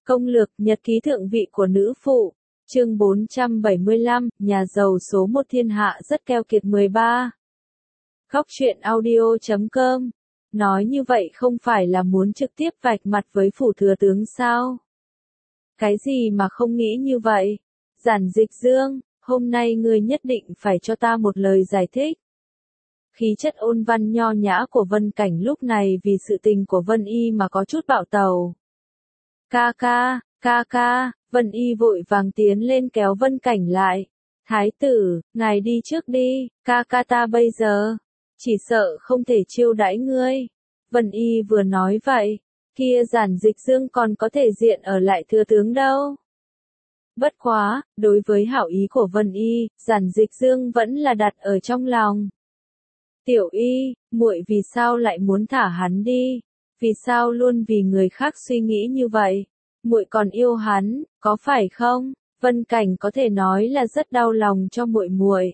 Công lược nhật ký thượng vị của nữ phụ. Chương 475, nhà giàu số 1 thiên hạ rất keo kiệt 13. Góc truyện audio.com. Nói như vậy không phải là muốn trực tiếp vạch mặt với phủ thừa tướng sao? Cái gì mà không nghĩ như vậy? Giản Dịch Dương, hôm nay ngươi nhất định phải cho ta một lời giải thích. Khí chất ôn văn nho nhã của Vân Cảnh lúc này vì sự tình của Vân Y mà có chút bạo tàu. Ca ca, Vân Y vội vàng tiến lên kéo Vân Cảnh lại. Thái tử, ngài đi trước đi, ca ta bây giờ, chỉ sợ không thể chiêu đãi ngươi. Vân Y vừa nói vậy, kia Giản Dịch Dương còn có thể diện ở lại thừa tướng đâu. Bất quá, đối với hảo ý của Vân Y, Giản Dịch Dương vẫn là đặt ở trong lòng. Tiểu Y, muội vì sao lại muốn thả hắn đi? Vì sao luôn vì người khác suy nghĩ như vậy? Muội còn yêu hắn, có phải không? Vân Cảnh có thể nói là rất đau lòng cho muội.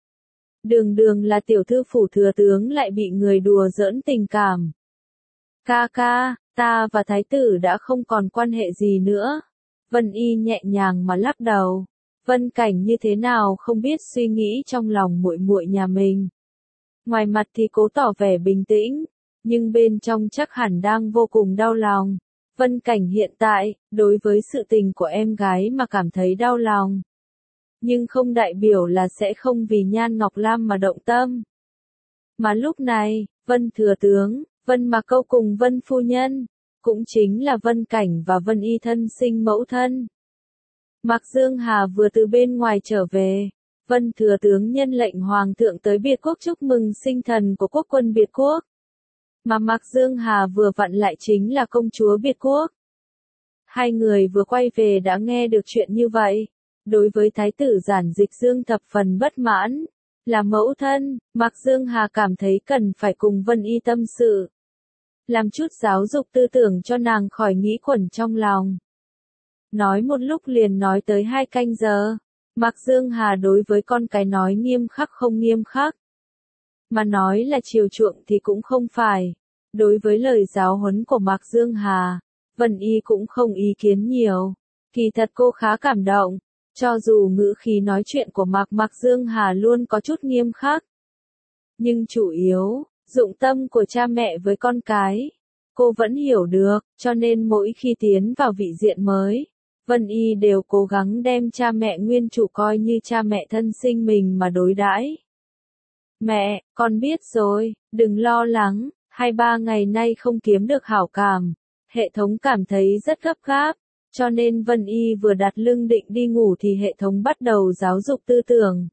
Đường là tiểu thư phủ thừa tướng lại bị người đùa giỡn tình cảm. Ca, ta và thái tử đã không còn quan hệ gì nữa. Vân Y nhẹ nhàng mà lắc đầu. Vân Cảnh như thế nào không biết suy nghĩ trong lòng muội nhà mình. Ngoài mặt thì cố tỏ vẻ bình tĩnh, nhưng bên trong chắc hẳn đang vô cùng đau lòng. Vân Cảnh hiện tại, đối với sự tình của em gái mà cảm thấy đau lòng. Nhưng không đại biểu là sẽ không vì Nhan Ngọc Lam mà động tâm. Mà lúc này, Vân Thừa Tướng, Vân Mạc Câu cùng Vân Phu Nhân, cũng chính là Vân Cảnh và Vân Y thân sinh mẫu thân. Mạc Dương Hà vừa từ bên ngoài trở về. Vân Thừa Tướng nhân lệnh Hoàng thượng tới Biệt Quốc chúc mừng sinh thần của quốc quân Biệt Quốc. Mà Mạc Dương Hà vừa vặn lại chính là công chúa Biệt Quốc. Hai người vừa quay về đã nghe được chuyện như vậy. Đối với thái tử Giản Dịch Dương thập phần bất mãn. Là mẫu thân, Mạc Dương Hà cảm thấy cần phải cùng Vân Y tâm sự. Làm chút giáo dục tư tưởng cho nàng khỏi nghĩ quẩn trong lòng. Nói một lúc liền nói tới 2 canh giờ. Mạc Dương Hà đối với con cái nói nghiêm khắc không nghiêm khắc. Mà nói là chiều chuộng thì cũng không phải. Đối với lời giáo huấn của Mạc Dương Hà, Vân Y cũng không ý kiến nhiều. Kỳ thật cô khá cảm động, cho dù ngữ khí nói chuyện của Mạc Dương Hà luôn có chút nghiêm khắc. Nhưng chủ yếu, dụng tâm của cha mẹ với con cái, cô vẫn hiểu được, cho nên mỗi khi tiến vào vị diện mới, Vân Y đều cố gắng đem cha mẹ nguyên chủ coi như cha mẹ thân sinh mình mà đối đãi. Mẹ, con biết rồi, đừng lo lắng, 2-3 ngày nay không kiếm được hảo cảm. Hệ thống cảm thấy rất gấp gáp, cho nên Vân Y vừa đặt lưng định đi ngủ thì hệ thống bắt đầu giáo dục tư tưởng.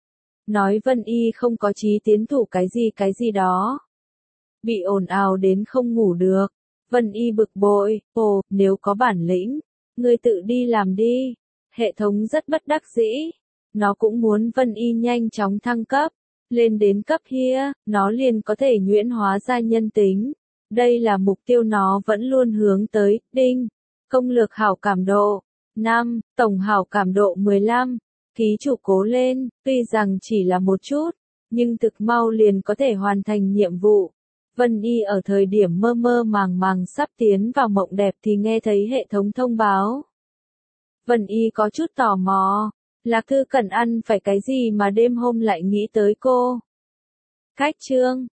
Nói Vân Y không có chí tiến thủ cái gì đó. Bị ồn ào đến không ngủ được. Vân Y bực bội, nếu có bản lĩnh, ngươi tự đi làm đi. Hệ thống rất bất đắc dĩ. Nó cũng muốn Vân Y nhanh chóng thăng cấp. Lên đến cấp kia, nó liền có thể nhuyễn hóa ra nhân tính. Đây là mục tiêu nó vẫn luôn hướng tới. Đinh. Công lược hảo cảm độ 5, tổng hảo cảm độ 15. Ký chủ cố lên, tuy rằng chỉ là một chút, nhưng thực mau liền có thể hoàn thành nhiệm vụ. Vân Y ở thời điểm mơ màng sắp tiến vào mộng đẹp thì nghe thấy hệ thống thông báo. Vân Y có chút tò mò, Lạc Thư cần ăn phải cái gì mà đêm hôm lại nghĩ tới cô. Cách chương